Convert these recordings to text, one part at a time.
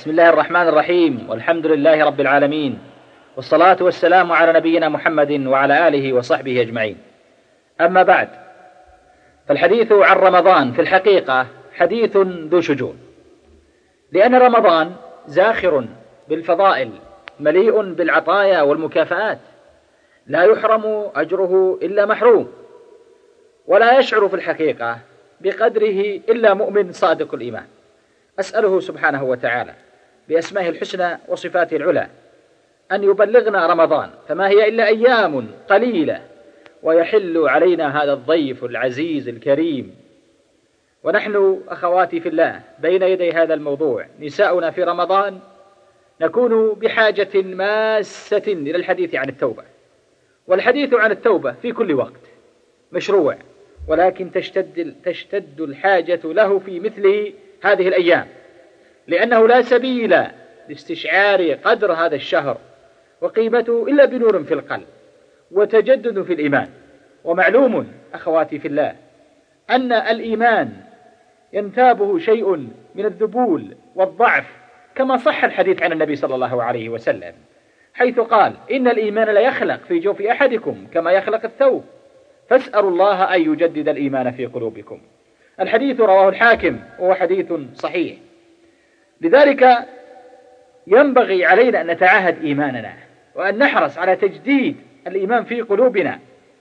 بسم الله الرحمن الرحيم، والحمد لله رب العالمين، والصلاة والسلام على نبينا محمد وعلى آله وصحبه أجمعين. أما بعد، فالحديث عن رمضان في الحقيقة حديث ذو شجون، لأن رمضان زاخر بالفضائل مليء بالعطايا والمكافآت، لا يحرم أجره إلا محروم، ولا يشعر في الحقيقة بقدره إلا مؤمن صادق الإيمان. أسأله سبحانه وتعالى بأسمائه الحسنى وصفاته العلى أن يبلغنا رمضان، فما هي إلا أيام قليلة ويحل علينا هذا الضيف العزيز الكريم. ونحن أخواتي في الله بين يدي هذا الموضوع، نساؤنا في رمضان نكون بحاجة ماسة إلى الحديث عن التوبة، والحديث عن التوبة في كل وقت مشروع، ولكن تشتد الحاجة له في مثل هذه الأيام، لأنه لا سبيل لاستشعار قدر هذا الشهر وقيمته إلا بنور في القلب وتجدد في الإيمان. ومعلوم أخواتي في الله أن الإيمان ينتابه شيء من الذبول والضعف، كما صح الحديث عن النبي صلى الله عليه وسلم، حيث قال: إن الإيمان لا يخلق في جوف أحدكم كما يخلق الثوب، فاسألوا الله أن يجدد الإيمان في قلوبكم. الحديث رواه الحاكم وهو حديث صحيح. لذلك ينبغي علينا أن نتعاهد إيماننا وأن نحرص على تجديد الإيمان في قلوبنا،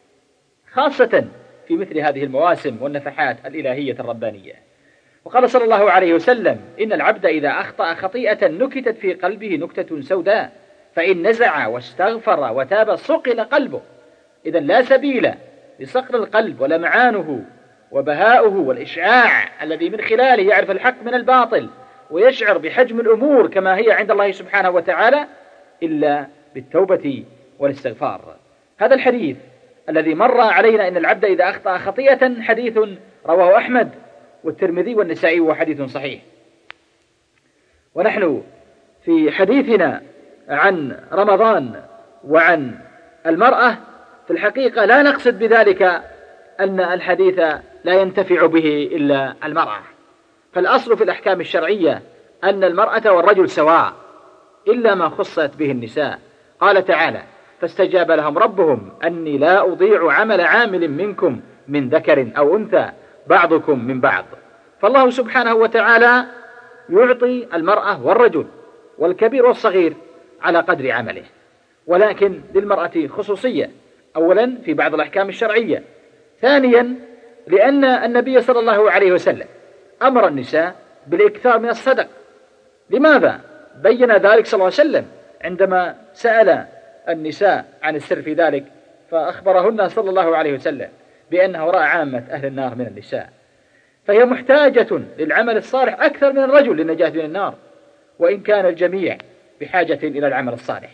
خاصة في مثل هذه المواسم والنفحات الإلهية الربانية. وقال صلى الله عليه وسلم: إن العبد إذا أخطأ خطيئة نكتت في قلبه نكتة سوداء، فإن نزع واستغفر وتاب صقل قلبه. إذن لا سبيل لصقل القلب ولمعانه وبهاؤه والإشعاع الذي من خلاله يعرف الحق من الباطل ويشعر بحجم الأمور كما هي عند الله سبحانه وتعالى، إلا بالتوبة والاستغفار. هذا الحديث الذي مر علينا: إن العبد إذا أخطأ خطيئة، حديث رواه أحمد والترمذي والنسائي وحديث صحيح. ونحن في حديثنا عن رمضان وعن المرأة في الحقيقة لا نقصد بذلك أن الحديث لا ينتفع به إلا المرأة، فالأصل في الأحكام الشرعية أن المرأة والرجل سواء، إلا ما خصت به النساء. قال تعالى: فاستجاب لهم ربهم أني لا أضيع عمل عامل منكم من ذكر أو أنثى بعضكم من بعض. فالله سبحانه وتعالى يعطي المرأة والرجل والكبير والصغير على قدر عمله، ولكن للمرأة خصوصية، أولا في بعض الأحكام الشرعية، ثانيا لأن النبي صلى الله عليه وسلم أمر النساء بالإكثار من الصدق. لماذا؟ بين ذلك صلى الله عليه وسلم عندما سأل النساء عن السر في ذلك، فأخبرهن صلى الله عليه وسلم بأنه رأى عامة أهل النار من النساء، فهي محتاجة للعمل الصالح أكثر من الرجل للنجاة من النار، وإن كان الجميع بحاجة إلى العمل الصالح.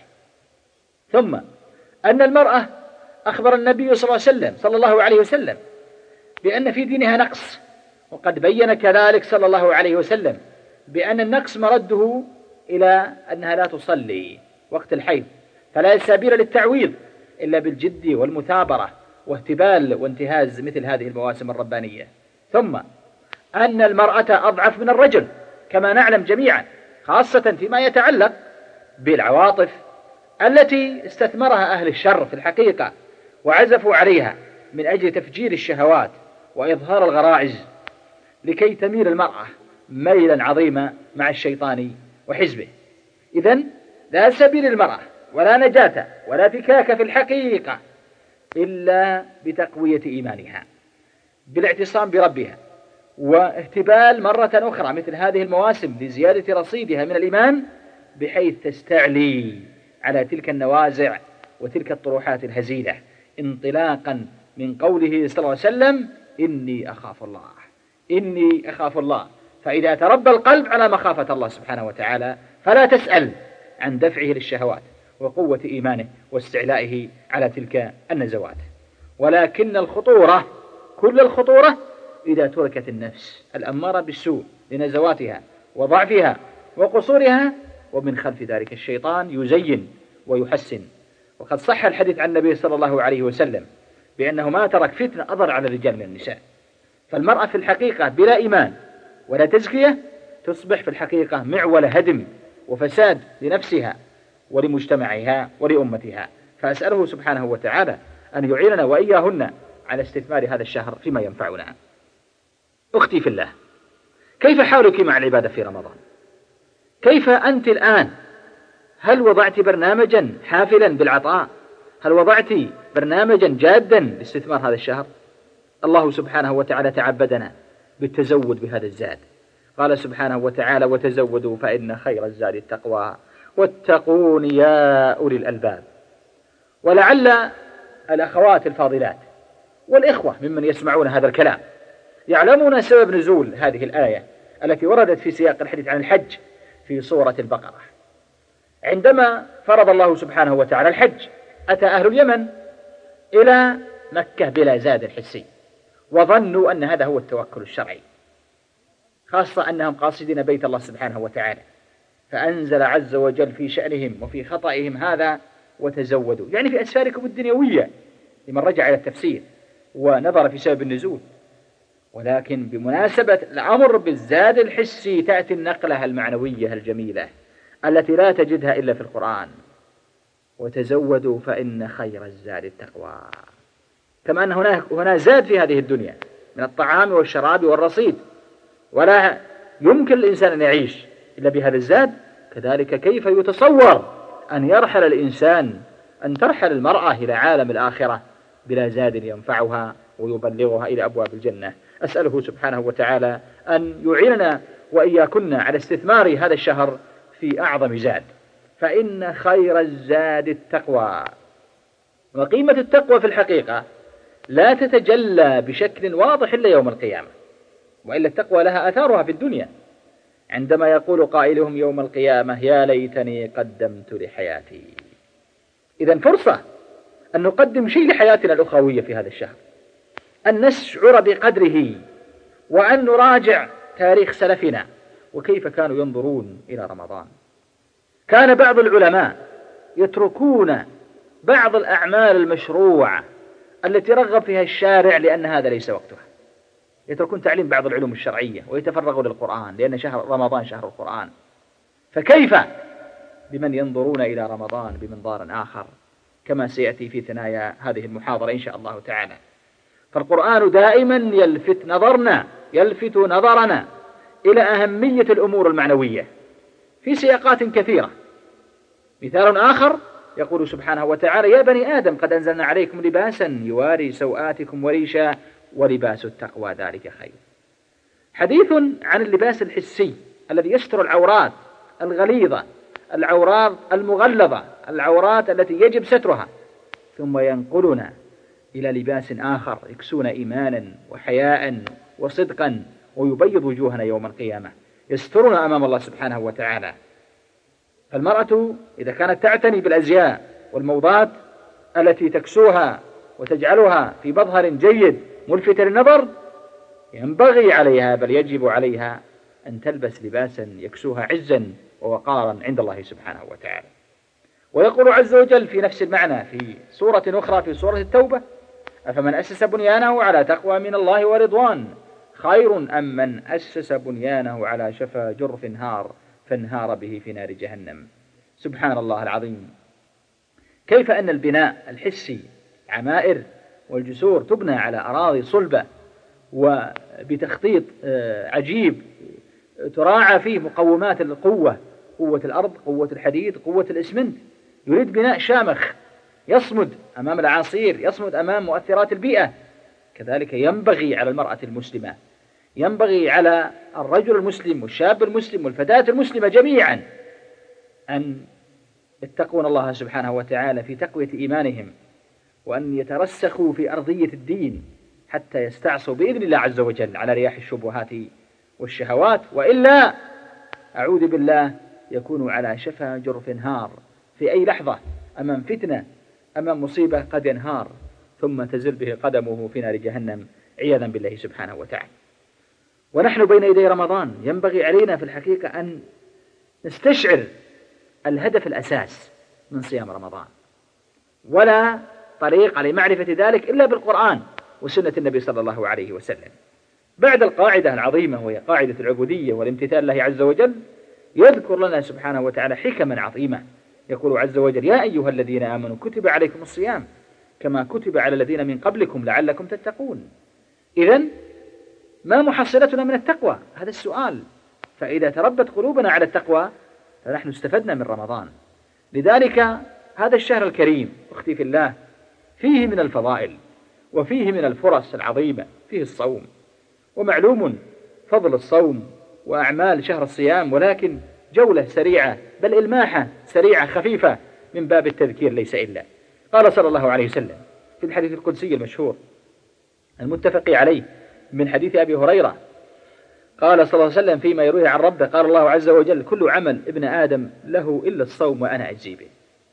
ثم أن المرأة أخبر النبي صلى الله عليه وسلم بأن في دينها نقص، وقد بين كذلك صلى الله عليه وسلم بأن النقص مرده إلى أنها لا تصلي وقت الحيض، فلا سبيل للتعويض إلا بالجد والمثابرة واهتبال وانتهاز مثل هذه المواسم الربانية. ثم أن المرأة أضعف من الرجل كما نعلم جميعا، خاصة فيما يتعلق بالعواطف التي استثمرها أهل الشر في الحقيقة وعزفوا عليها من أجل تفجير الشهوات وإظهار الغرائز، لكي تميل المرأة ميلا عظيما مع الشيطان وحزبه. إذن لا سبيل للمرأة ولا نجاة ولا فكاك في الحقيقة إلا بتقوية إيمانها، بالاعتصام بربها، واهتبال مرة أخرى مثل هذه المواسم لزيادة رصيدها من الإيمان، بحيث تستعلي على تلك النوازع وتلك الطروحات الهزيلة، انطلاقا من قوله صلى الله عليه وسلم: إني أخاف الله، إني أخاف الله. فإذا تربى القلب على مخافة الله سبحانه وتعالى فلا تسأل عن دفعه للشهوات وقوة إيمانه واستعلائه على تلك النزوات. ولكن الخطورة، كل الخطورة، إذا تركت النفس الأمارة بالسوء لنزواتها وضعفها وقصورها، ومن خلف ذلك الشيطان يزين ويحسن. وقد صح الحديث عن النبي صلى الله عليه وسلم بأنه ما ترك فتنة أضر على الرجال من النساء. فالمرأة في الحقيقة بلا إيمان ولا تزكية تصبح في الحقيقة معول هدم وفساد لنفسها ولمجتمعها ولأمتها. فأسأله سبحانه وتعالى أن يعيننا وإياهن على استثمار هذا الشهر فيما ينفعنا. أختي في الله، كيف حالك مع العبادة في رمضان؟ كيف أنت الآن؟ هل وضعت برنامجا حافلا بالعطاء؟ هل وضعت برنامجا جادا لاستثمار هذا الشهر؟ الله سبحانه وتعالى تعبدنا بالتزود بهذا الزاد. قال سبحانه وتعالى: وتزودوا فإن خير الزاد التقوى واتقون يا أولي الألباب. ولعل الأخوات الفاضلات والإخوة ممن يسمعون هذا الكلام يعلمون سبب نزول هذه الآية التي وردت في سياق الحديث عن الحج في سورة البقرة. عندما فرض الله سبحانه وتعالى الحج أتى أهل اليمن إلى مكة بلا زاد حسي، وظنوا أن هذا هو التوكل الشرعي، خاصة أنهم قاصدين بيت الله سبحانه وتعالى، فأنزل عز وجل في شأنهم وفي خطئهم هذا: وتزودوا، يعني في أسفاركم الدنيوية، لمن رجع إلى التفسير ونظر في سبب النزول. ولكن بمناسبة الأمر بالزاد الحسي تأتي النقلة المعنوية الجميلة التي لا تجدها إلا في القرآن: وتزودوا فإن خير الزاد التقوى. كما أن هنا زاد في هذه الدنيا من الطعام والشراب والرصيد، ولا يمكن الإنسان أن يعيش إلا بهذا الزاد، كذلك كيف يتصور أن يرحل الإنسان، أن ترحل المرأة إلى عالم الآخرة بلا زاد ينفعها ويبلغها إلى أبواب الجنة؟ أسأله سبحانه وتعالى أن يعيننا وإياكن على استثمار هذا الشهر في أعظم زاد، فإن خير الزاد التقوى. وقيمة التقوى في الحقيقة لا تتجلى بشكل واضح إلا يوم القيامة، وإلا التقوى لها آثارها في الدنيا، عندما يقول قائلهم يوم القيامة: يا ليتني قدمت لحياتي. إذن فرصة أن نقدم شيء لحياتنا الأخروية في هذا الشهر، أن نشعر بقدره، وأن نراجع تاريخ سلفنا وكيف كانوا ينظرون إلى رمضان. كان بعض العلماء يتركون بعض الأعمال المشروعة التي رغب فيها الشارع لأن هذا ليس وقتها، يتركون تعليم بعض العلوم الشرعية ويتفرغوا للقرآن، لأن شهر رمضان شهر القرآن. فكيف بمن ينظرون إلى رمضان بمنظار آخر، كما سيأتي في ثنايا هذه المحاضرة إن شاء الله تعالى. فالقرآن دائما يلفت نظرنا إلى أهمية الأمور المعنوية في سياقات كثيرة. مثال آخر يقول سبحانه وتعالى: يا بني آدم قد أنزلنا عليكم لباسا يواري سوآتكم وريشا ولباس التقوى ذلك خير. حديث عن اللباس الحسي الذي يستر العورات الغليظة، العورات المغلظة، العورات التي يجب سترها، ثم ينقلنا إلى لباس آخر يكسون إيمانا وحياء وصدقا ويبيض وجوهنا يوم القيامة، يسترنا أمام الله سبحانه وتعالى. فالمرأة إذا كانت تعتني بالأزياء والموضات التي تكسوها وتجعلها في مظهر جيد ملفت للنظر، ينبغي عليها بل يجب عليها أن تلبس لباسا يكسوها عزا ووقارا عند الله سبحانه وتعالى. ويقول عز وجل في نفس المعنى في سورة أخرى في سورة التوبة: أفمن أسس بنيانه على تقوى من الله ورضوان خير أم من أسس بنيانه على شفا جرف هار فانهار به في نار جهنم. سبحان الله العظيم، كيف أن البناء الحسي، عمائر والجسور، تبنى على أراضي صلبة وبتخطيط عجيب تراعى فيه مقومات القوة، قوة الأرض، قوة الحديد، قوة الإسمنت. يريد بناء شامخ يصمد أمام الأعاصير، يصمد أمام مؤثرات البيئة. كذلك ينبغي على المرأة المسلمة، ينبغي على الرجل المسلم والشاب المسلم والفتاة المسلمة جميعا أن يتقون الله سبحانه وتعالى في تقوية إيمانهم، وأن يترسخوا في أرضية الدين حتى يستعصوا بإذن الله عز وجل على رياح الشبهات والشهوات، وإلا أعوذ بالله يكونوا على شفا جرف هار، في أي لحظة أمام فتنة، أمام مصيبة قد ينهار ثم تزل به قدمه في نار جهنم عياذا بالله سبحانه وتعالى. ونحن بين يدي رمضان ينبغي علينا في الحقيقة أن نستشعر الهدف الأساس من صيام رمضان، ولا طريق لمعرفة ذلك إلا بالقرآن وسنة النبي صلى الله عليه وسلم. بعد القاعدة العظيمة وهي قاعدة العبودية والامتثال الله عز وجل، يذكر لنا سبحانه وتعالى حكما عظيمة. يقول عز وجل: يا أيها الذين آمنوا كتب عليكم الصيام كما كتب على الذين من قبلكم لعلكم تتقون. إذن ما محصلتنا من التقوى؟ هذا السؤال. فإذا تربت قلوبنا على التقوى فنحن استفدنا من رمضان. لذلك هذا الشهر الكريم أختي في الله فيه من الفضائل وفيه من الفرص العظيمة، فيه الصوم، ومعلوم فضل الصوم وأعمال شهر الصيام، ولكن جولة سريعة بل إلماحة سريعة خفيفة من باب التذكير ليس إلا. قال صلى الله عليه وسلم في الحديث القدسي المشهور المتفق عليه من حديث أبي هريرة، قال صلى الله عليه وسلم فيما يرويه عن ربه: قال الله عز وجل: كل عمل ابن آدم له إلا الصوم وأنا أجزي به.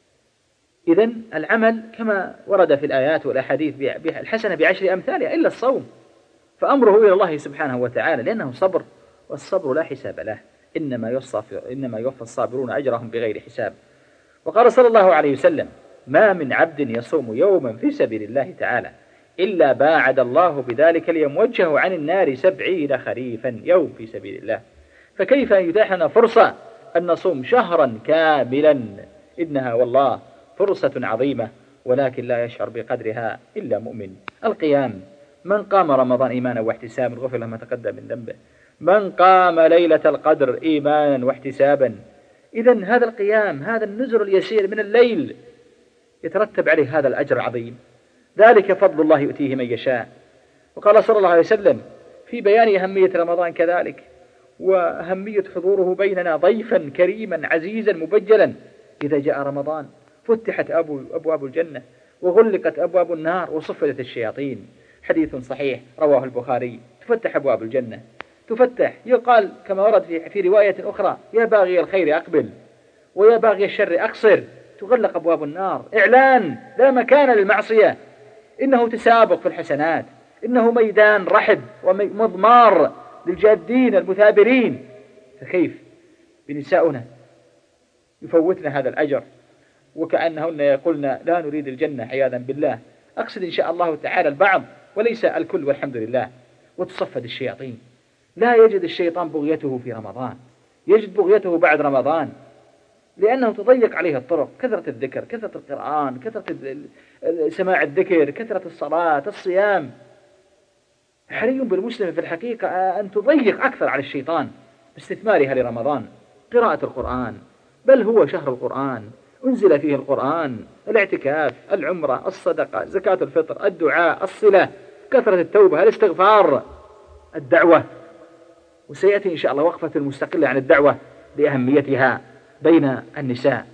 إذن العمل كما ورد في الآيات والأحاديث الحسنة بعشر أمثالها إلا الصوم، فأمره إلى الله سبحانه وتعالى، لأنه صبر، والصبر لا حساب له، إنما يوفى الصابرون أجرهم بغير حساب. وقال صلى الله عليه وسلم: ما من عبد يصوم يوما في سبيل الله تعالى إلا باعد الله بذلك اليوم وجهه عن النار 70 خريفا، يوم في سبيل الله. فكيف يتاح لنا فرصة أن نصوم شهرا كاملا؟ إنها والله فرصة عظيمة، ولكن لا يشعر بقدرها إلا مؤمن. القيام: من قام رمضان إيمانا واحتسابا غفر له ما تقدم من ذنبه. من قام ليلة القدر إيمانا واحتسابا. إذن هذا القيام، هذا النزر اليسير من الليل يترتب عليه هذا الأجر العظيم. ذلك فضل الله يؤتيه من يشاء. وقال صلى الله عليه وسلم في بيان أهمية رمضان كذلك وأهمية حضوره بيننا ضيفا كريما عزيزا مبجلا: إذا جاء رمضان فتحت أبواب الجنة وغلقت أبواب النار وصفدت الشياطين. حديث صحيح رواه البخاري. تفتح أبواب الجنة، تفتح، يقال كما ورد في رواية أخرى: يا باغي الخير أقبل ويا باغي الشر أقصر. تغلق أبواب النار، إعلان لا مكان للمعصية، إنه تسابق في الحسنات، إنه ميدان رحب ومضمار للجادين المثابرين. فكيف بنساؤنا يفوتنا هذا الأجر وكأنهن يقولن لا نريد الجنة عياذا بالله؟ أقصد إن شاء الله تعالى البعض وليس الكل والحمد لله. وتصفد الشياطين، لا يجد الشيطان بغيته في رمضان، يجد بغيته بعد رمضان، لأنه تضيق عليه الطرق: كثرة الذكر، كثرة القرآن، كثرة سماع الذكر، كثرة الصلاة، الصيام. حري بالمسلم في الحقيقة أن تضيق أكثر على الشيطان باستثمارها لرمضان. قراءة القرآن، بل هو شهر القرآن، أنزل فيه القرآن، الاعتكاف، العمرة، الصدقة، زكاة الفطر، الدعاء، الصلة، كثرة التوبة، الاستغفار، الدعوة. وسيأتي إن شاء الله وقفة مستقلة عن الدعوة لأهميتها بين النساء.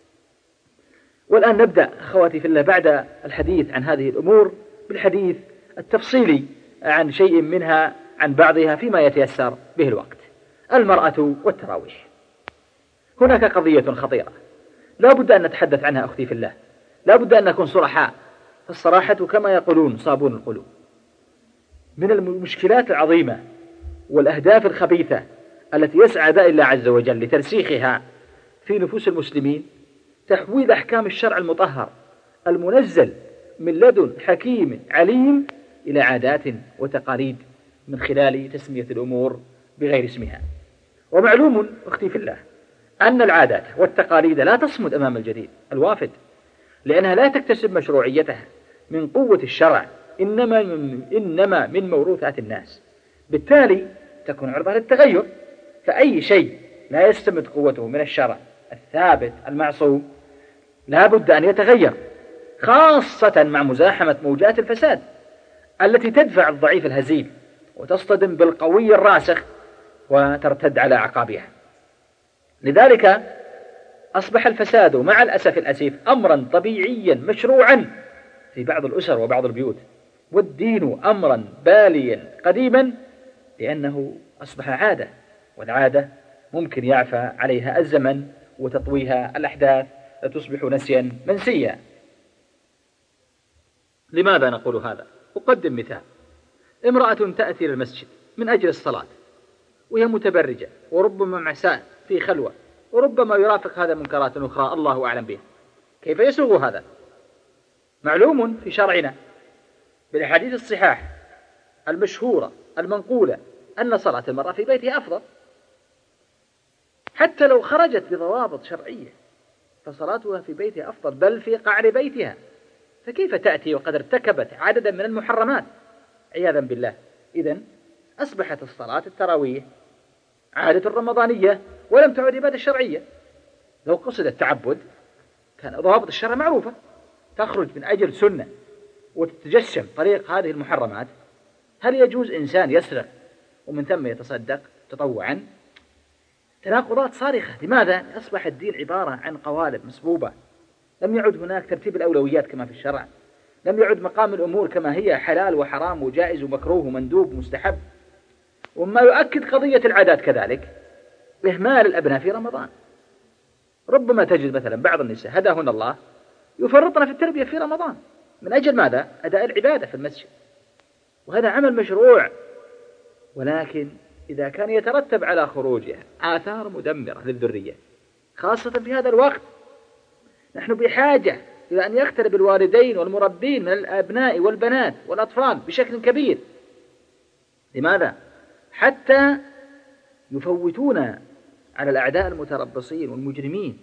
والآن نبدأ أخواتي في الله بعد الحديث عن هذه الأمور بالحديث التفصيلي عن شيء منها، عن بعضها فيما يتيسر به الوقت. المرأة والتراويح. هناك قضية خطيرة لا بد أن نتحدث عنها أختي في الله، لا بد أن نكون صرحاء، فالصراحة كما يقولون صابون القلوب. من المشكلات العظيمة والأهداف الخبيثة التي يسعى داعي الله عز وجل لترسيخها في نفوس المسلمين تحويل أحكام الشرع المطهر المنزل من لدن حكيم عليم إلى عادات وتقاليد من خلال تسمية الأمور بغير اسمها. ومعلوم أختي في الله أن العادات والتقاليد لا تصمد أمام الجديد الوافد، لأنها لا تكتسب مشروعيتها من قوة الشرع، إنما من موروثات الناس، بالتالي تكون عرضة للتغير. فأي شيء لا يستمد قوته من الشرع الثابت المعصوم لا بد أن يتغير، خاصة مع مزاحمة موجات الفساد التي تدفع الضعيف الهزيل وتصطدم بالقوي الراسخ وترتد على أعقابها. لذلك أصبح الفساد مع الأسف الأسيف أمرا طبيعيا مشروعا في بعض الأسر وبعض البيوت، والدين أمرا باليا قديما، لأنه أصبح عادة، والعادة ممكن يعفى عليها الزمن وتطويها الأحداث تصبح نسيا منسيا. لماذا نقول هذا؟ أقدم مثال: امرأة تأتي للمسجد من أجل الصلاة وهي متبرجة وربما معساء في خلوة، وربما يرافق هذا منكرات أخرى الله أعلم بها. كيف يسوغ هذا؟ معلوم في شرعنا بالأحاديث الصحاح المشهورة المنقولة أن صلاة المرأة في بيتها أفضل، حتى لو خرجت بضوابط شرعية فصلاتها في بيتها أفضل، بل في قعر بيتها. فكيف تأتي وقد ارتكبت عددا من المحرمات عياذا بالله؟ إذن أصبحت الصلاة التراويح عادة رمضانية ولم تعد عبادة شرعية. لو قصد التعبد كان ضوابط الشرع معروفة، تخرج من أجل سنة وتتجشم طريق هذه المحرمات. هل يجوز إنسان يسرق ومن ثم يتصدق تطوعا؟ تناقضات صارخة. لماذا؟ أصبح الدين عبارة عن قوالب مسبوبة، لم يعد هناك ترتيب الأولويات كما في الشرع، لم يعد مقام الأمور كما هي حلال وحرام وجائز ومكروه ومندوب ومستحب. وما يؤكد قضية العادات كذلك إهمال الأبناء في رمضان. ربما تجد مثلا بعض النساء هداهن الله يفرطن في التربية في رمضان من أجل ماذا؟ أداء العبادة في المسجد، وهذا عمل مشروع، ولكن إذا كان يترتب على خروجها آثار مدمرة للذرية خاصة في هذا الوقت، نحن بحاجة إلى أن يقترب الوالدين والمربين من الأبناء والبنات والأطفال بشكل كبير. لماذا؟ حتى يفوتون على الأعداء المتربصين والمجرمين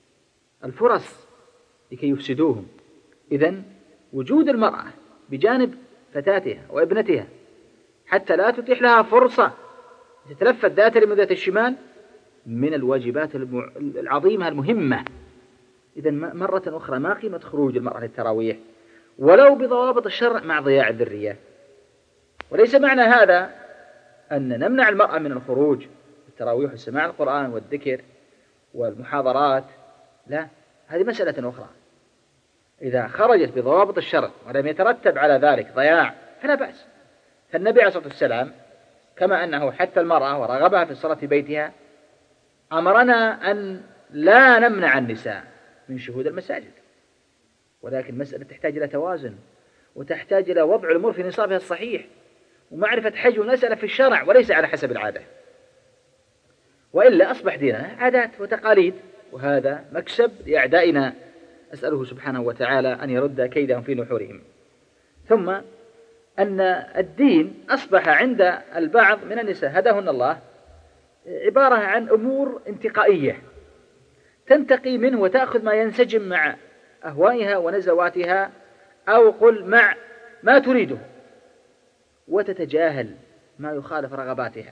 الفرص لكي يفسدوهم. إذن وجود المرأة بجانب فتاتها وابنتها حتى لا تتيح لها فرصة تتلفت ذات اليمين وذات الشمال من الواجبات العظيمة المهمة. إذن مرة أخرى ما قيمة خروج المرأة للتراويح ولو بضوابط الشرع مع ضياع الذرية؟ وليس معنى هذا أن نمنع المرأة من الخروج التراويح وسماع القرآن والذكر والمحاضرات، لا، هذه مسألة أخرى. إذا خرجت بضوابط الشرع ولم يترتب على ذلك ضياع فلا بأس. فالنبي عليه الصلاة والسلام كما أنه حتى المرأة ورغبها في الصلاة في بيتها أمرنا أن لا نمنع النساء من شهود المساجد، ولكن مسألة تحتاج إلى توازن وتحتاج إلى وضع الأمور في نصابها الصحيح ومعرفة حجم المسألة في الشرع وليس على حسب العادة، وإلا أصبح ديننا عادات وتقاليد، وهذا مكسب لأعدائنا. أسأله سبحانه وتعالى أن يرد كيدهم في نحورهم. ثم أن الدين أصبح عند البعض من النساء هداهن الله عبارة عن أمور انتقائية تنتقي منه وتأخذ ما ينسجم مع أهوائها ونزواتها أو قل مع ما تريده، وتتجاهل ما يخالف رغباتها.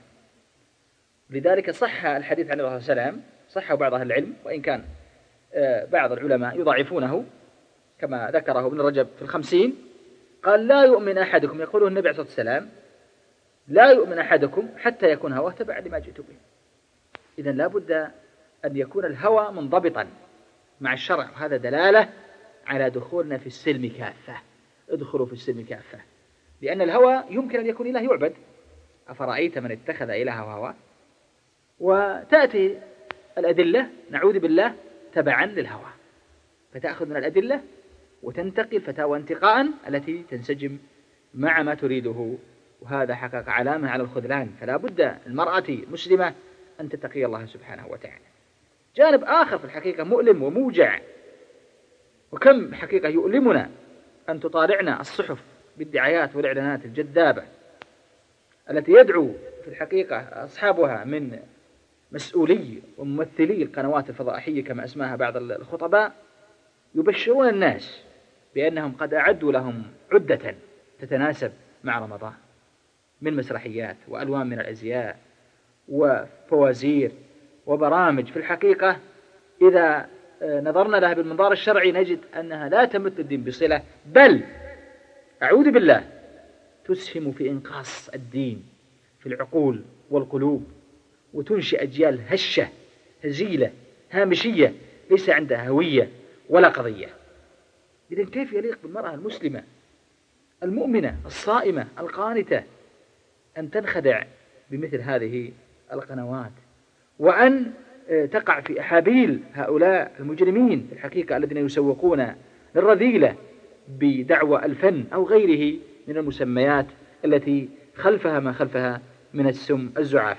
لذلك صح الحديث عن الرسول صلى الله عليه وسلم، صحه بعض أهل العلم وإن كان بعض العلماء يضعفونه كما ذكره ابن رجب في 50، قال لا يؤمن أحدكم، يقوله النبي عليه الصلاة والسلام، لا يؤمن أحدكم حتى يكون هواه تبعا لما جئت به. إذن لا بد أن يكون الهوى منضبطا مع الشرع، وهذا دلالة على دخولنا في السلم كافة. ادخلوا في السلم كافة، لأن الهوى يمكن أن يكون إله يعبد. أفرأيت من اتخذ إلهه هواه؟ وتأتي الأدلة نعوذ بالله تبعا للهوى، فتأخذ من الأدلة وتنتقي الفتاوى انتقاء التي تنسجم مع ما تريده، وهذا حقق علامة على الخذلان. فلا بد المرأة المسلمة أن تتقي الله سبحانه وتعالى. جانب آخر في الحقيقة مؤلم وموجع، وكم حقيقة يؤلمنا أن تطالعنا الصحف بالدعايات والإعلانات الجذابة التي يدعو في الحقيقة أصحابها من مسؤولي وممثلي القنوات الفضائية كما أسماها بعض الخطباء، يبشرون الناس بأنهم قد أعدوا لهم عدة تتناسب مع رمضان من مسرحيات وألوان من الأزياء وفوازير وبرامج. في الحقيقة إذا نظرنا لها بالمنظار الشرعي نجد أنها لا تمت الدين بصلة، بل أعوذ بالله تسهم في إنقاص الدين في العقول والقلوب، وتنشئ أجيال هشة هزيلة هامشية ليس عندها هوية ولا قضية. إذن كيف يليق بالمرأة المسلمة المؤمنة الصائمة القانتة أن تنخدع بمثل هذه القنوات، وأن تقع في أحابيل هؤلاء المجرمين في الحقيقة الذين يسوقون للرذيلة بدعوى الفن أو غيره من المسميات التي خلفها ما خلفها من السم الزعاف.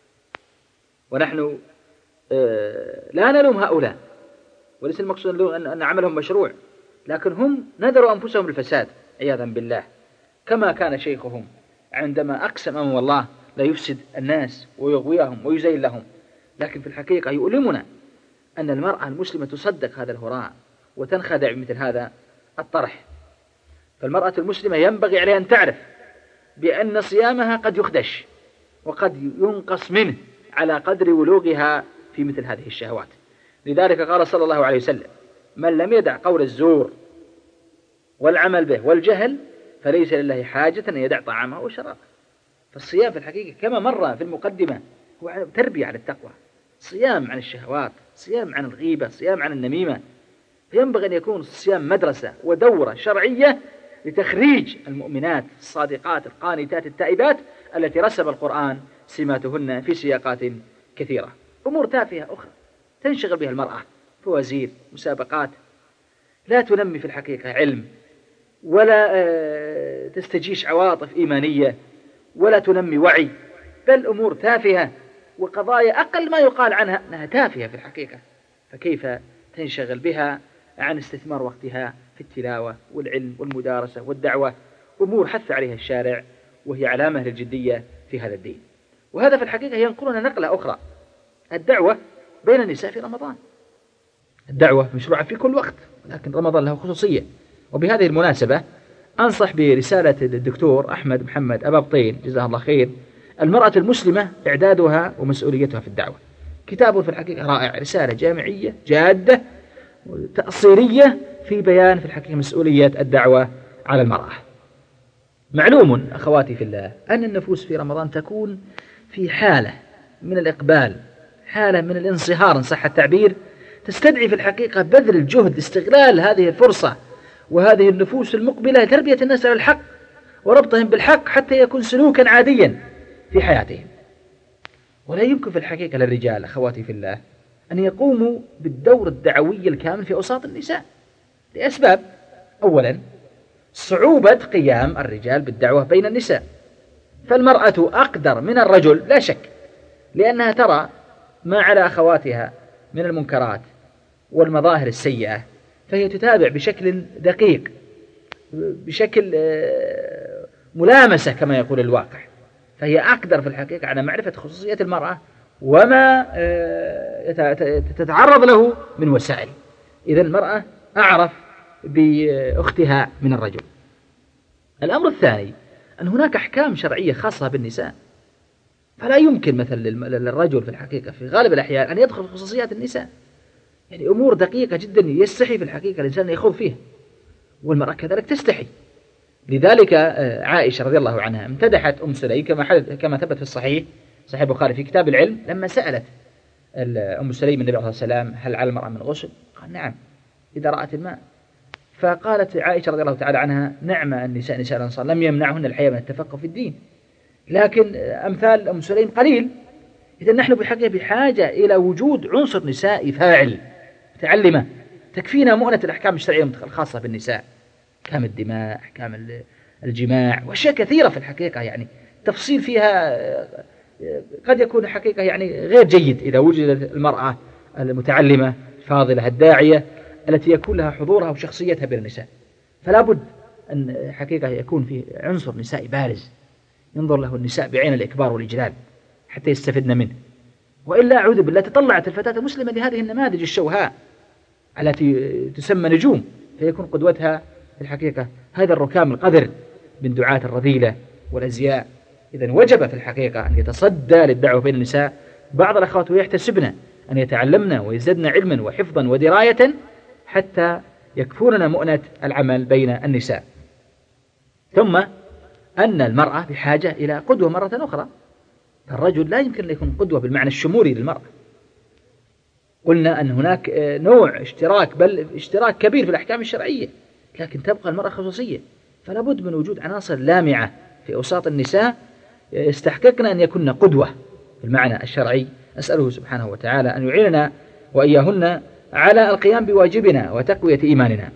ونحن لا نلوم هؤلاء، وليس المقصود أن عملهم مشروع، لكن هم نذروا أنفسهم الفساد عياذا بالله، كما كان شيخهم عندما أقسم أمام الله لا يفسد الناس ويغويهم ويزين لهم. لكن في الحقيقة يؤلمنا أن المرأة المسلمة تصدق هذا الهراء وتنخدع بمثل هذا الطرح. فالمرأة المسلمة ينبغي عليها أن تعرف بأن صيامها قد يخدش وقد ينقص منه على قدر ولوغها في مثل هذه الشهوات. لذلك قال صلى الله عليه وسلم: من لم يدع قول الزور والعمل به والجهل فليس لله حاجة أن يدع طعامه وشرابه. فالصيام في الحقيقة كما مر في المقدمة هو تربية على التقوى، صيام عن الشهوات، صيام عن الغيبة، صيام عن النميمة. فينبغي أن يكون الصيام مدرسة ودورة شرعية لتخريج المؤمنات الصادقات القانتات التائبات التي رسم القرآن سماتهن في سياقات كثيرة. أمور تافهة أخرى تنشغل بها المرأة، فوازير، مسابقات، لا تنمي في الحقيقة علم، ولا تستجيش عواطف إيمانية، ولا تنمي وعي، بل أمور تافهة وقضايا أقل ما يقال عنها أنها تافهة في الحقيقة. فكيف تنشغل بها عن استثمار وقتها في التلاوة والعلم والمدارسة والدعوة، أمور حث عليها الشارع وهي علامة للجدية في هذا الدين. وهذا في الحقيقة ينقلنا نقلة أخرى: الدعوة بين النساء في رمضان. الدعوة مشروعة في كل وقت، لكن رمضان له خصوصية. وبهذه المناسبة أنصح برسالة الدكتور أحمد محمد أبا بطين جزاه الله خير: المرأة المسلمة إعدادها ومسؤوليتها في الدعوة. كتاب في الحقيقة رائع، رسالة جامعية جادة تأصيلية في بيان في الحقيقة مسؤولية الدعوة على المرأة. معلوم أخواتي في الله أن النفوس في رمضان تكون في حالة من الإقبال، حالة من الانصهار إن صح التعبير، تستدعي في الحقيقة بذل الجهد لاستغلال هذه الفرصة وهذه النفوس المقبلة لتربية الناس على الحق وربطهم بالحق حتى يكون سلوكا عاديا في حياتهم. ولا يمكن في الحقيقة للرجال أخواتي في الله أن يقوموا بالدور الدعوي الكامل في أوساط النساء لأسباب: أولا صعوبة قيام الرجال بالدعوة بين النساء، فالمرأة أقدر من الرجل لا شك، لأنها ترى ما على أخواتها من المنكرات والمظاهر السيئة، فهي تتابع بشكل دقيق، بشكل ملامسة كما يقول الواقع. فهي أقدر في الحقيقة على معرفة خصوصية المرأة وما تتعرض له من وسائل. إذن المرأة أعرف بأختها من الرجل. الأمر الثاني أن هناك أحكام شرعية خاصة بالنساء، فلا يمكن مثلا للرجل في الحقيقة في غالب الأحيان أن يدخل في خصوصيات النساء، يعني أمور دقيقة جدا يستحي في الحقيقة الإنسان يخوض فيها، والمرأة كذلك تستحي. لذلك عائشة رضي الله عنها امتدحت أم سليم كما ثبت في الصحيح البخاري في كتاب العلم، لما سألت أم سليم النبي عليه الصلاة والسلام: هل على المرأة من غسل؟ قال: نعم إذا رأت الماء. فقالت عائشة رضي الله تعالى عنها: نعم النساء نساء الأنصار لم يمنعهن الحياء من التفقه في الدين، لكن أمثال أم سليم قليل. إذن نحن بحاجة إلى وجود عنصر نسائي فاعل متعلمة تكفينا مؤنة الأحكام الشرعية الخاصة بالنساء، أحكام الدماء، أحكام الجماع، وأشياء كثيرة في الحقيقة يعني تفصيل فيها قد يكون حقيقة يعني غير جيد إذا وجدت المرأة المتعلمة الفاضلة الداعية التي يكون لها حضورها وشخصيتها بين النساء. فلا بد أن حقيقة يكون في عنصر نسائي بارز ينظر له النساء بعين الإكبار والإجلال حتى يستفدن منه، وإلا أعوذ بالله تطلعت الفتاة المسلمة لهذه النماذج الشوهاء التي تسمى نجوم، فيكون قدوتها في الحقيقة هذا الركام القذر من دعاة الرذيلة والأزياء. إذن وجب في الحقيقة أن يتصدى للدعوة بين النساء بعض الأخوات ويحتسبن أن يتعلمن ويزددن علما وحفظا ودراية حتى يكفوننا مؤنة العمل بين النساء. ثم أن المرأة بحاجة إلى قدوة مرة أخرى، فالرجل لا يمكن أن يكون قدوة بالمعنى الشمولي للمرأة. قلنا أن هناك نوع اشتراك، بل اشتراك كبير في الأحكام الشرعية، لكن تبقى المرأة خصوصية، فلا بد من وجود عناصر لامعة في أوساط النساء يستحققن أن يكون قدوة بالمعنى الشرعي. أسأله سبحانه وتعالى أن يعيننا وإياهن على القيام بواجبنا وتقوية إيماننا.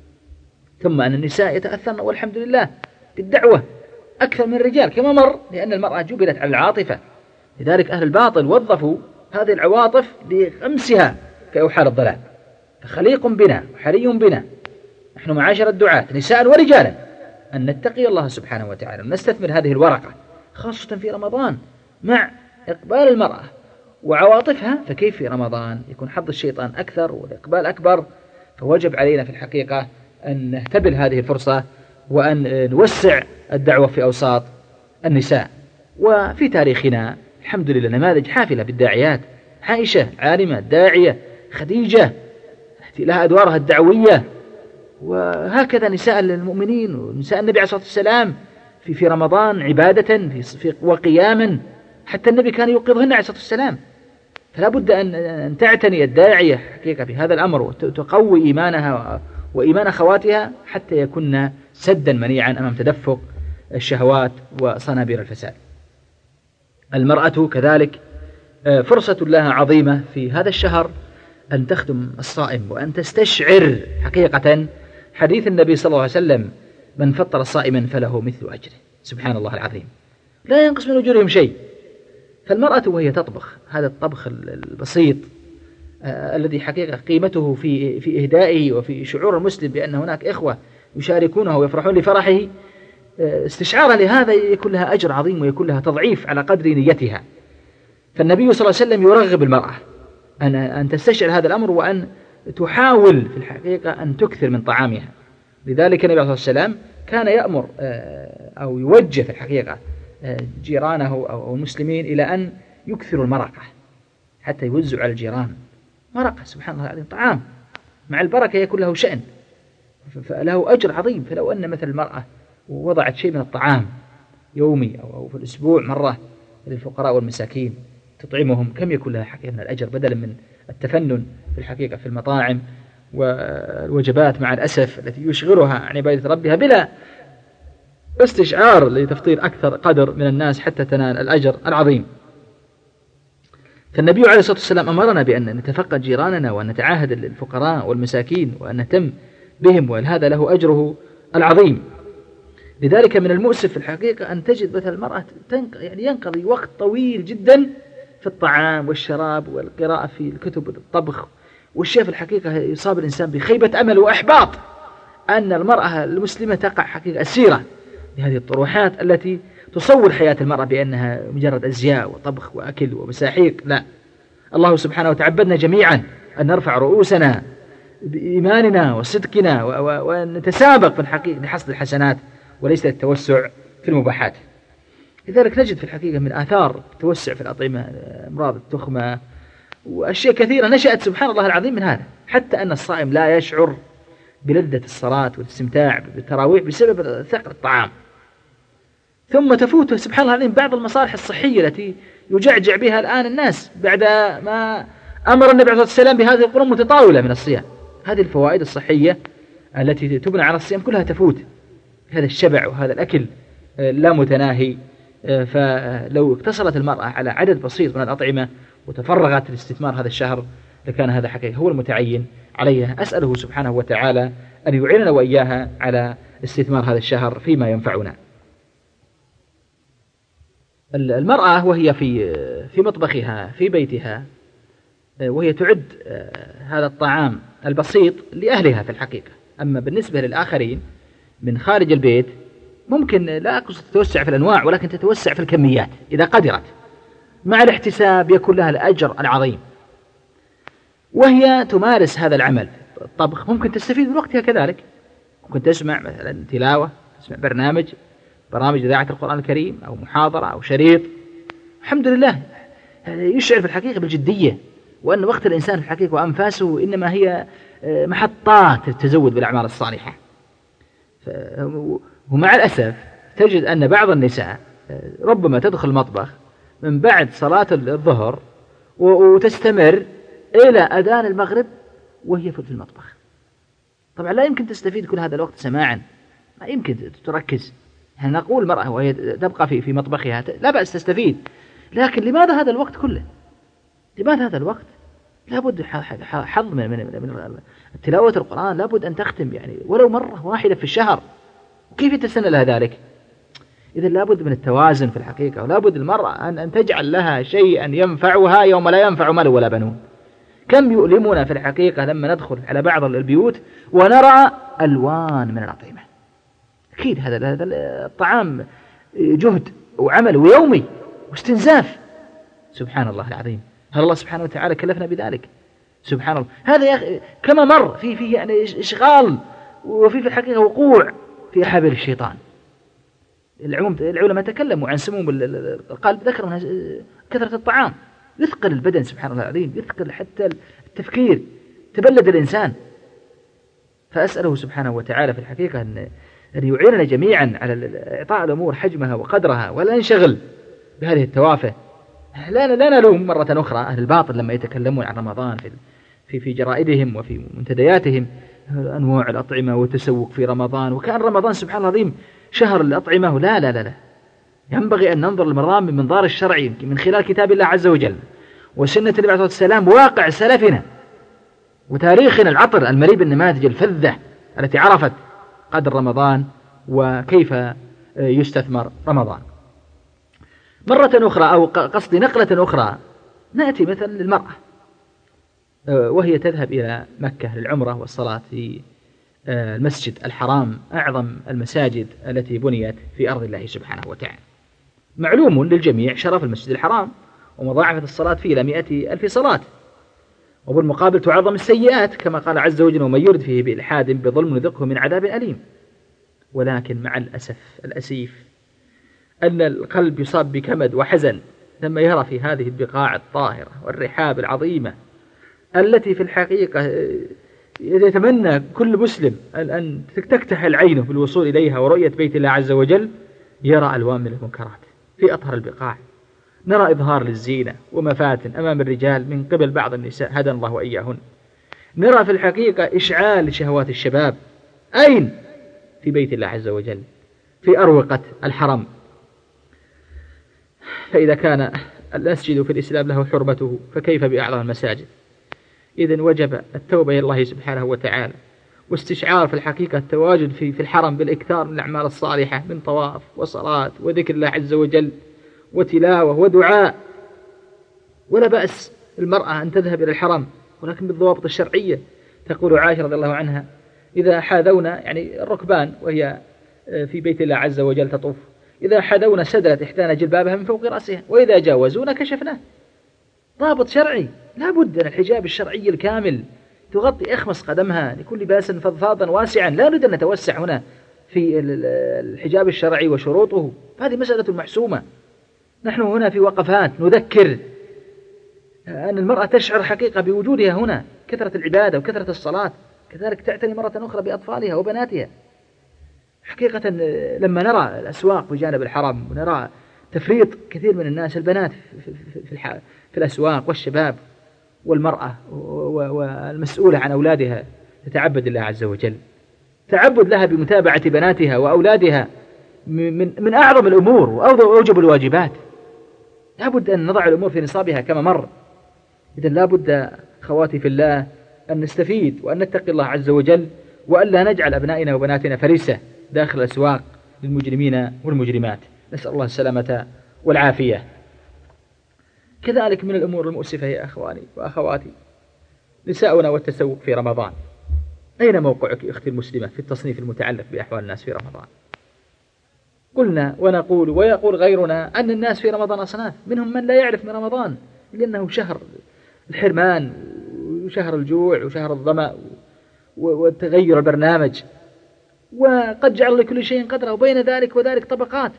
ثم أن النساء يتأثرن والحمد لله بالدعوة أكثر من الرجال كما مر، لأن المرأة جبلت على العاطفة، لذلك أهل الباطل وظفوا هذه العواطف لغمسها في أوحال الضلال. فخليق بنا وحري بنا نحن معاشر الدعاة نساء ورجالا أن نتقي الله سبحانه وتعالى ونستثمر هذه الورقة خاصة في رمضان مع إقبال المرأة وعواطفها، فكيف في رمضان يكون حظ الشيطان أكثر والإقبال أكبر؟ فوجب علينا في الحقيقة أن نهتبل هذه الفرصة وأن نوسع الدعوة في أوساط النساء. وفي تاريخنا الحمد لله نماذج حافلة بالداعيات، عائشة عالمة داعية، خديجة لها أدوارها الدعوية، وهكذا نساء المؤمنين ونساء النبي عليه الصلاة والسلام في رمضان عبادة وقياما، حتى النبي كان يوقظهن عليه الصلاة والسلام. فلا بد أن تعتني الداعية حقيقة في هذا الأمر وتقوي إيمانها وإيمان أخواتها حتى يكون سدا منيعا أمام تدفق الشهوات وصنابير الفساد. المرأة كذلك فرصة لها عظيمة في هذا الشهر أن تخدم الصائم وأن تستشعر حقيقة حديث النبي صلى الله عليه وسلم: من فطر صائما فله مثل أجره. سبحان الله العظيم، لا ينقص من أجورهم شيء. فالمرأة وهي تطبخ هذا الطبخ البسيط الذي حقيقة قيمته في إهدائه وفي شعور المسلم بأن هناك إخوة يشاركونه ويفرحون لفرحه، استشعارها لهذا يكون لها أجر عظيم ويكون لها تضعيف على قدر نيتها. فالنبي صلى الله عليه وسلم يرغب المرأة أن تستشعر هذا الأمر وأن تحاول في الحقيقة أن تكثر من طعامها. لذلك النبي عليه الصلاة والسلام كان يأمر أو يوجه في الحقيقة جيرانه أو المسلمين إلى أن يكثروا المرقة حتى يوزعوا على الجيران. مرقة سبحان الله العظيم، طعام مع البركة يكون له شأن، فله أجر عظيم. فلو أن مثل المرأة وضعت شيء من الطعام يومي أو في الأسبوع مرة للفقراء والمساكين تطعمهم، كم يكون لها حقيقة من الأجر، بدلا من التفنن في الحقيقة في المطاعم والوجبات مع الأسف التي يشغلها عن عبادة ربها بلا استشعار لتفطير أكثر قدر من الناس حتى تنال الأجر العظيم. فالنبي عليه الصلاة والسلام أمرنا بأن نتفقد جيراننا وأن نتعاهد الفقراء والمساكين وأن نهتم بهم، وأن هذا له أجره العظيم. لذلك من المؤسف في الحقيقة أن تجد مثل المرأة يعني ينقضي وقت طويل جدا في الطعام والشراب والقراءة في الكتب الطبخ، والشيء في الحقيقة يصاب الإنسان بخيبة أمل وإحباط أن المرأة المسلمة تقع حقيقة أسيرة لهذه الطروحات التي تصور حياة المرأة بأنها مجرد أزياء وطبخ وأكل ومساحيق. لا، الله سبحانه وتعبدنا جميعا أن نرفع رؤوسنا بإيماننا وصدقنا ونتسابق في الحقيقة لحصد الحسنات وليس التوسع في المباحات. لذلك نجد في الحقيقة من آثار التوسع في الأطعمة أمراض التخمة وأشياء كثيرة نشأت سبحان الله العظيم من هذا، حتى أن الصائم لا يشعر بلذة الصلاة والاستمتاع بالتراويح بسبب ثقل الطعام. ثم تفوته سبحان الله العظيم بعض المصالح الصحية التي يجعجع بها الآن الناس بعد ما أمر النبي عليه الصلاة والسلام بهذه القرون متطاولة من الصيام. هذه الفوائد الصحية التي تبنى على الصيام كلها تفوت، هذا الشبع وهذا الأكل لا متناهي. فلو اقتصرت المرأة على عدد بسيط من الأطعمة وتفرغت لاستثمار هذا الشهر لكان هذا حقيقة هو المتعين عليها. أسأله سبحانه وتعالى أن يعيننا وإياها على استثمار هذا الشهر فيما ينفعنا. المرأة وهي في مطبخها في بيتها وهي تعد هذا الطعام البسيط لأهلها في الحقيقة، أما بالنسبة للآخرين من خارج البيت ممكن لا أقصد تتوسع في الأنواع ولكن تتوسع في الكميات إذا قدرت، مع الاحتساب يكون لها الأجر العظيم. وهي تمارس هذا العمل الطبخ ممكن تستفيد من وقتها كذلك، ممكن تسمع مثلا تلاوة، تسمع برامج إذاعة القرآن الكريم أو محاضرة أو شريط. الحمد لله يشعر في الحقيقة بالجدية، وأن وقت الإنسان في الحقيقة وأنفاسه إنما هي محطات التزود بالأعمال الصالحة. ومع الأسف تجد أن بعض النساء ربما تدخل المطبخ من بعد صلاة الظهر وتستمر إلى أذان المغرب وهي في المطبخ. طبعا لا يمكن تستفيد كل هذا الوقت سماعا، ما يمكن تركز. يعني نقول المرأة وهي تبقى في مطبخها لا بأس تستفيد، لكن لماذا هذا الوقت كله؟ لماذا هذا الوقت؟ لابد حظ من تلاوة القرآن، لابد أن تختم يعني ولو مرة واحدة في الشهر. كيف تستنى لها ذلك؟ إذا لابد من التوازن في الحقيقة، ولابد المرأة أن تجعل لها شيئا ينفعها يوم لا ينفع مال ولا بنون. كم يؤلمنا في الحقيقة لما ندخل على بعض البيوت ونرى ألوان من الأطعمة. أكيد هذا الطعام جهد وعمل ويومي واستنزاف. سبحان الله العظيم. هل الله سبحانه وتعالى كلفنا بذلك؟ سبحان الله. هذا يا أخي كما مر في يعني إشغال، وفي الحقيقة وقوع في أحابيل الشيطان. العلماء تكلموا عن سموم القلب، ذكروا منها كثرة الطعام، يثقل البدن سبحان الله العظيم، يثقل حتى التفكير، تبلد الإنسان. فأسأله سبحانه وتعالى في الحقيقة أن يعيننا جميعا على إعطاء الأمور حجمها وقدرها، ولا ننشغل بهذه التوافه. لا نلوم مرة أخرى أهل الباطل لما يتكلمون عن رمضان في جرائدهم وفي منتدياتهم أنواع الأطعمة والتسوق في رمضان، وكان رمضان سبحان الله العظيم شهر الأطعمة. لا، ينبغي أن ننظر للمرام من منظار الشرعي من خلال كتاب الله عز وجل وسنة النبي عليه الصلاة والسلام، واقع سلفنا وتاريخنا العطر المليء بالنماذج الفذة التي عرفت قدر رمضان وكيف يستثمر رمضان. مرة أخرى أو قصدي نقلة أخرى، نأتي مثلا للمرأة وهي تذهب إلى مكة للعمرة والصلاة في المسجد الحرام، أعظم المساجد التي بنيت في أرض الله سبحانه وتعالى. معلوم للجميع شرف المسجد الحرام ومضاعفة الصلاة فيه إلى 100,000 صلاة، وبالمقابل تعظم السيئات كما قال عز وجل: ومن يرد فيه بإلحاد بظلم نذقه من عذاب أليم. ولكن مع الأسف الأسيف أن القلب يصاب بكمد وحزن لما يرى في هذه البقاع الطاهرة والرحاب العظيمة التي في الحقيقة يتمنى كل مسلم أن تكتحل عينه في الوصول إليها ورؤية بيت الله عز وجل، يرى ألوان من المنكرات في أطهر البقاع. نرى إظهار للزينة ومفاتن أمام الرجال من قبل بعض النساء، هدى الله وإياهن. نرى في الحقيقة إشعال لشهوات الشباب. أين؟ في بيت الله عز وجل، في أروقة الحرم. فإذا كان المسجد في الإسلام له حرمته فكيف بأعظم المساجد؟ إذن وجب التوبة إلى الله سبحانه وتعالى، واستشعار في الحقيقة التواجد في الحرم بالإكثار من الأعمال الصالحة من طواف وصلاة وذكر الله عز وجل وتلاوة ودعاء. ولا بأس المرأة أن تذهب إلى الحرم، ولكن بالضوابط الشرعية. تقول عائشة رضي الله عنها: إذا حاذونا، يعني الركبان وهي في بيت الله عز وجل تطوف، إذا حذونا سدلت إحدانا جلبابها من فوق رأسها، وإذا جاوزونا كشفناه. ضابط شرعي، لا بد من الحجاب الشرعي الكامل تغطي أخمص قدمها لكل لباس فضفاضا واسعا. لا نريد أن نتوسع هنا في الحجاب الشرعي وشروطه، هذه مسألة محسومة. نحن هنا في وقفات نذكر أن المرأة تشعر حقيقة بوجودها هنا، كثرة العبادة وكثرة الصلاة، كذلك تعتني مرة أخرى بأطفالها وبناتها. حقيقة لما نرى الأسواق بجانب الحرم ونرى تفريط كثير من الناس، البنات في الأسواق والشباب والمرأة والمسؤولة عن أولادها تتعبد الله عز وجل، تعبد لها بمتابعة بناتها وأولادها من أعظم الأمور وأوجب الواجبات. لا بد أن نضع الأمور في نصابها كما مر. إذن لا بد خواتي في الله أن نستفيد وأن نتقي الله عز وجل، وأن لا نجعل أبنائنا وبناتنا فريسة داخل الأسواق للمجرمين والمجرمات. نسأل الله السلامة والعافية. كذلك من الأمور المؤسفة يا أخواني وأخواتي نساؤنا والتسوق في رمضان. أين موقعك أختي المسلمة في التصنيف المتعلق بأحوال الناس في رمضان؟ قلنا ونقول ويقول غيرنا أن الناس في رمضان أصناف، منهم من لا يعرف من رمضان لأنه شهر الحرمان وشهر الجوع وشهر الظمأ وتغير البرنامج، وقد جعل لكل شيء قدره، وبين ذلك وذلك طبقات.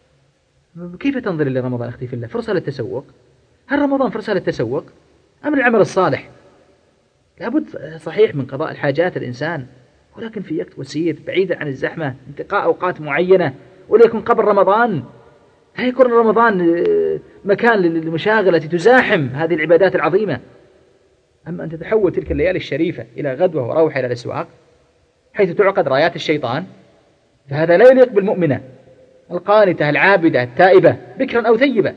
كيف تنظر إلى رمضان أختي في الله؟ فرصة للتسوق؟ هل رمضان فرصة للتسوق أم العمل الصالح؟ لابد صحيح من قضاء الحاجات الإنسان، ولكن في وقت وسير بعيدا عن الزحمة، انتقاء أوقات معينة، وليكن قبل رمضان. لا يكون رمضان مكان للمشاغل التي تزاحم هذه العبادات العظيمة. أما أن تتحول تلك الليالي الشريفة إلى غدوة وروح إلى الأسواق حيث تعقد رايات الشيطان، فهذا لا يليق بالمؤمنة القانتة العابدة التائبة بكرا أو ثيبة.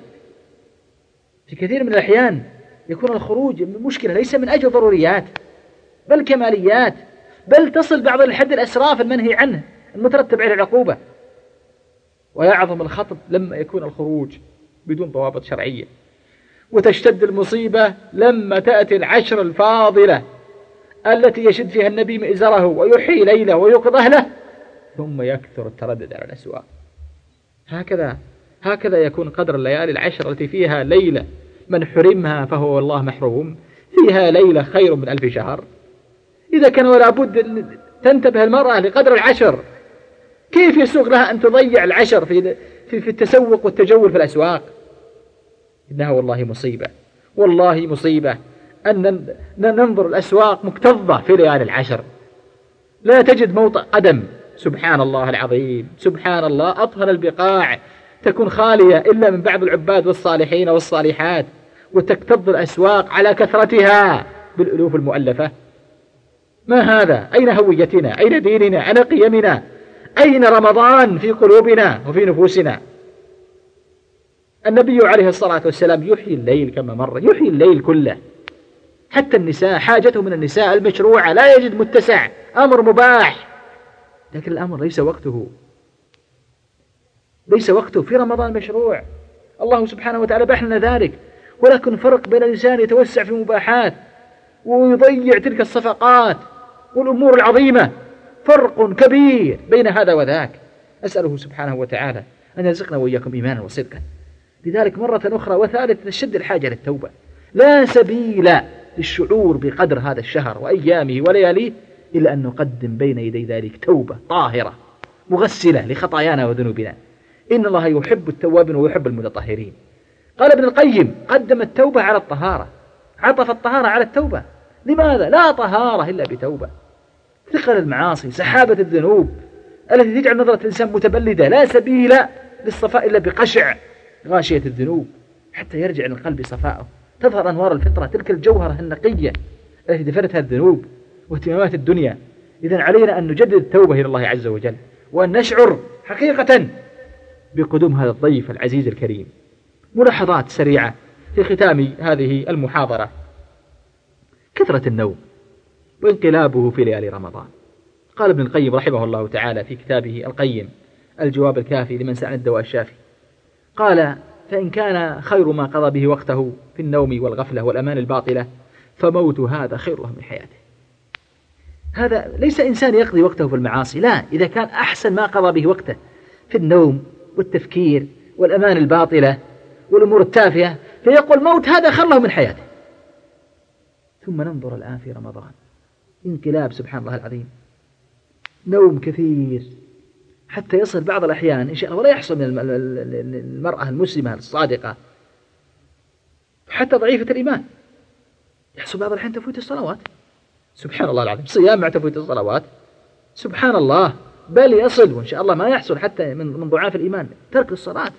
في كثير من الأحيان يكون الخروج مشكلة ليس من أجل ضروريات بل كماليات، بل تصل بعض الحد الأسراف المنهي عنه المترتب على العقوبة. ويعظم الخطب لما يكون الخروج بدون ضوابط شرعية، وتشتد المصيبة لما تأتي العشر الفاضلة التي يشد فيها النبي مئزره ويحيي ليله ويوقظ أهله، ثم يكثر التردد على الأسواق. هكذا يكون قدر الليالي العشر التي فيها ليلة من حرمها فهو والله محروم، فيها ليلة خير من 1000 شهر. إذا كان ولا بد تنتبه المرأة لقدر العشر، كيف يسوغ لها أن تضيع العشر في التسوق والتجول في الأسواق؟ إنها والله مصيبة، والله مصيبة أن ننظر الأسواق مكتظة في ليالي العشر، لا تجد موطئ قدم. سبحان الله العظيم، سبحان الله، أطهر البقاع تكون خالية إلا من بعض العباد والصالحين والصالحات، وتكتظ الأسواق على كثرتها بالألوف المؤلفة. ما هذا؟ أين هويتنا؟ أين ديننا؟ أين قيمنا؟ أين رمضان في قلوبنا وفي نفوسنا؟ النبي عليه الصلاة والسلام يحيي الليل كما مر، يحيي الليل كله، حتى النساء حاجته من النساء المشروعة لا يجد متسع، أمر مباح، لكن الأمر ليس وقته، ليس وقته في رمضان مشروع. الله سبحانه وتعالى بح لنا ذلك، ولكن فرق بين الإنسان يتوسع في المباحات ويضيع تلك الصفقات والأمور العظيمة، فرق كبير بين هذا وذاك. أسأله سبحانه وتعالى أن يرزقنا وإياكم إيمانا وصدقا. لذلك مرة أخرى وثالث تشد الحاجة للتوبة، لا سبيل للشعور بقدر هذا الشهر وأيامه ولياليه إلا أن نقدم بين يدي ذلك توبة طاهرة مغسلة لخطايانا وذنوبنا. إن الله يحب التوابين ويحب المتطهرين. قال ابن القيم قدم التوبة على الطهارة، عطف الطهارة على التوبة. لماذا؟ لا طهارة إلا بتوبة. ثقل المعاصي، سحابة الذنوب التي تجعل نظرة الإنسان متبلدة، لا سبيل للصفاء إلا بقشع غاشية الذنوب حتى يرجع للقلب صفاءه، تظهر أنوار الفطرة، تلك الجوهرة النقية التي دفنتها الذنوب واهتمامات الدنيا. إذن علينا أن نجدد التوبة إلى الله عز وجل، وأن نشعر حقيقة بقدوم هذا الضيف العزيز الكريم. ملاحظات سريعة في ختام هذه المحاضرة: كثرة النوم وانقلابه في ليالي رمضان. قال ابن القيم رحمه الله تعالى في كتابه القيم الجواب الكافي لمن سأل الدواء الشافي، قال: فإن كان خير ما قضى به وقته في النوم والغفلة والأمان الباطلة فموت هذا خير له من حياته. هذا ليس إنسان يقضي وقته في المعاصي، لا، إذا كان أحسن ما قضى به وقته في النوم والتفكير والأمان الباطلة والأمور التافهة فيقول موت هذا خير له من حياته. ثم ننظر الآن في رمضان، انقلاب سبحان الله العظيم، نوم كثير حتى يصل بعض الأحيان إن شاء الله ولا يحصل من المرأة المسلمة الصادقة حتى ضعيفة الإيمان، يحصل بعض الأحيان تفوت الصلوات، سبحان الله العظيم، صيام مع تفوت الصلوات، سبحان الله، بل يصل وإن شاء الله ما يحصل حتى من ضعاف الإيمان ترك الصلاة.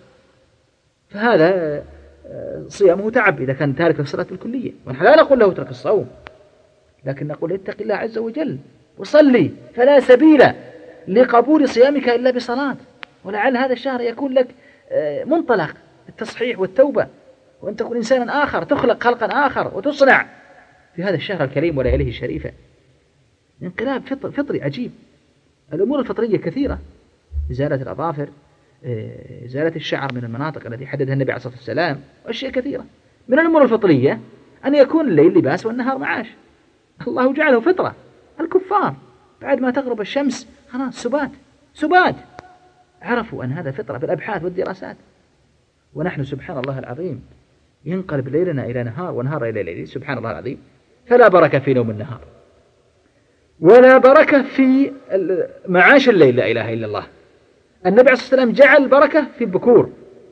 فهذا صيامه تعب إذا كان تارك الصلاة الكلية. ونحن لا نقول له اترك الصوم، لكن نقول اتق الله عز وجل وصلي، فلا سبيل لقبول صيامك إلا بصلاة. ولعل هذا الشهر يكون لك منطلق التصحيح والتوبة، وأن تكون إنسانا آخر، تخلق خلقا آخر وتصنع في هذا الشهر الكريم ولياليه الشريفة. انقلاب فطري عجيب. الأمور الفطرية كثيرة: إزالة الأظافر، إزالة الشعر من المناطق التي حددها النبي عليه الصلاة والسلام، وأشياء كثيرة. من الأمور الفطرية أن يكون الليل لباس والنهار معاش، الله جعله فطرة. الكفار بعد ما تغرب الشمس خلاص سبات، عرفوا أن هذا فطرة في الأبحاث والدراسات. ونحن سبحان الله العظيم ينقلب ليلنا إلى نهار ونهار إلى ليل، سبحان الله العظيم. فلا بركة في نوم النهار ولا بركة في معاش الليل، لا إله إلا الله. النبي عليه الصلاة والسلام جعل بركة في البكور،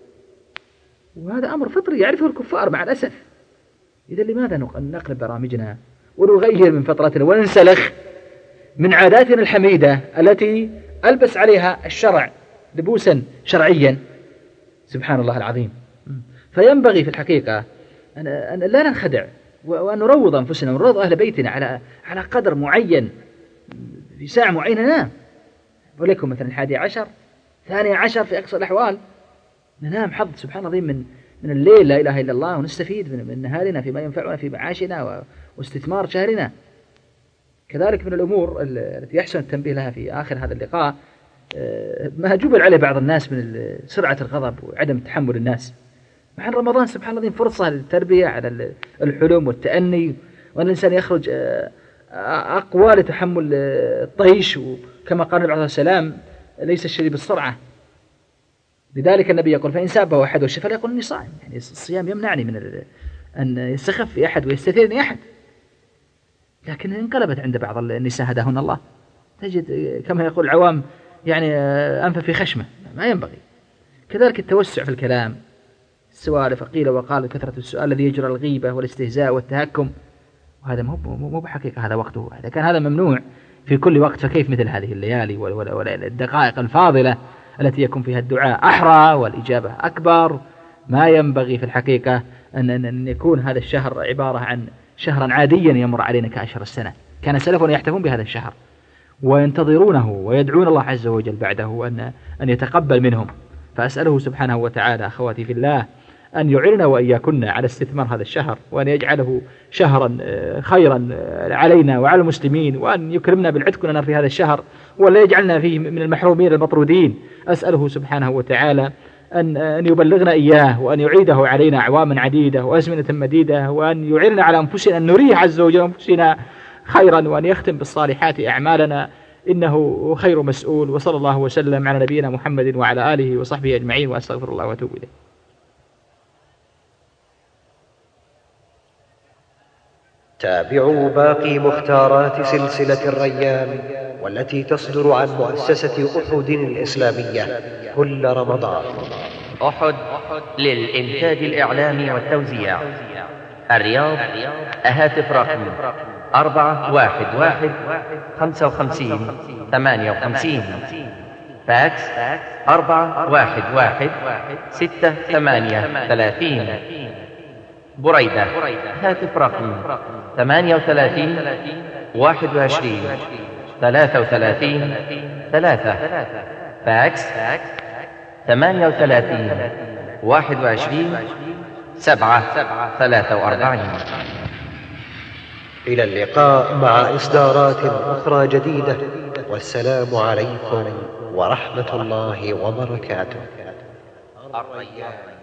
وهذا أمر فطري يعرفه الكفار مع الأسف. إذا لماذا نقلب برامجنا ونغير من فطرتنا وننسلخ من عاداتنا الحميدة التي ألبس عليها الشرع لبوسا شرعيا؟ سبحان الله العظيم. فينبغي في الحقيقة أن لا ننخدع، وأن نروض أنفسنا ونروض أهل بيتنا على قدر معين في ساعة معينة ننام، ولكم مثلا 11 12 في أقصى الأحوال ننام حظ سبحان الله من الليل، لا إله إلا الله، ونستفيد من نهارنا فيما ينفعنا في معاشنا واستثمار شهرنا. كذلك من الأمور التي يحسن التنبيه لها في آخر هذا اللقاء ما جبل عليه بعض الناس من سرعة الغضب وعدم تحمل الناس. مع رمضان سبحان الله فرصة للتربية على الحلم والتأني، وأن الإنسان يخرج أقوى لتحمل الطيش، وكما قال النبي عليه الصلاة والسلام ليس الشديد بالسرعة. لذلك النبي يقول: فإن سابه أحد والشفاء يقول إني صائم، يعني الصيام يمنعني أن يستخف في أحد ويستثيرني أحد، لكن انقلبت عند بعض النساء هداهن الله، تجد كما يقول العوام يعني أنف في خشمة، ما ينبغي. كذلك التوسع في الكلام، السوالف قيل وقال، كثرة السؤال الذي يجرى الغيبة والاستهزاء والتهكم، وهذا مو بحقيقة هذا وقته. إذا كان هذا ممنوع في كل وقت، فكيف مثل هذه الليالي والدقائق الفاضلة التي يكون فيها الدعاء أحرى والإجابة أكبر؟ ما ينبغي في الحقيقة أن يكون هذا الشهر عبارة عن شهرا عاديا يمر علينا كأشهر السنة. كان سلفنا يحتفون بهذا الشهر وينتظرونه ويدعون الله عز وجل بعده أن يتقبل منهم. فأسأله سبحانه وتعالى أخواتي في الله أن يعيننا وإياكن على استثمار هذا الشهر، وأن يجعله شهرا خيرا علينا وعلى المسلمين، وأن يكرمنا بالعتق لنا في هذا الشهر، ولا يجعلنا فيه من المحرومين المطرودين. أسأله سبحانه وتعالى أن يبلغنا إياه، وأن يعيده علينا أعواما عديدة وأزمنة مديدة، وأن يعيننا على أنفسنا، أن نريه عز وجل أنفسنا خيرا، وأن يختم بالصالحات أعمالنا، إنه خير مسؤول. وصلى الله وسلم على نبينا محمد وعلى آله وصحبه أجمعين، وأستغفر الله وأتوب إليه. تابعوا باقي مختارات سلسلة الريان والتي تصدر عن مؤسسة أحد الإسلامية كل رمضان. أحد للإنتاج الإعلامي والتوزيع، الرياض، هاتف رقم 411-55-58، فاكس 411-6-8-30. بريدة، هاتف رقم 38-21-33-3، فاكس 38-21-7-43. إلى اللقاء مع إصدارات أخرى جديدة، والسلام عليكم ورحمة الله وبركاته. الريان.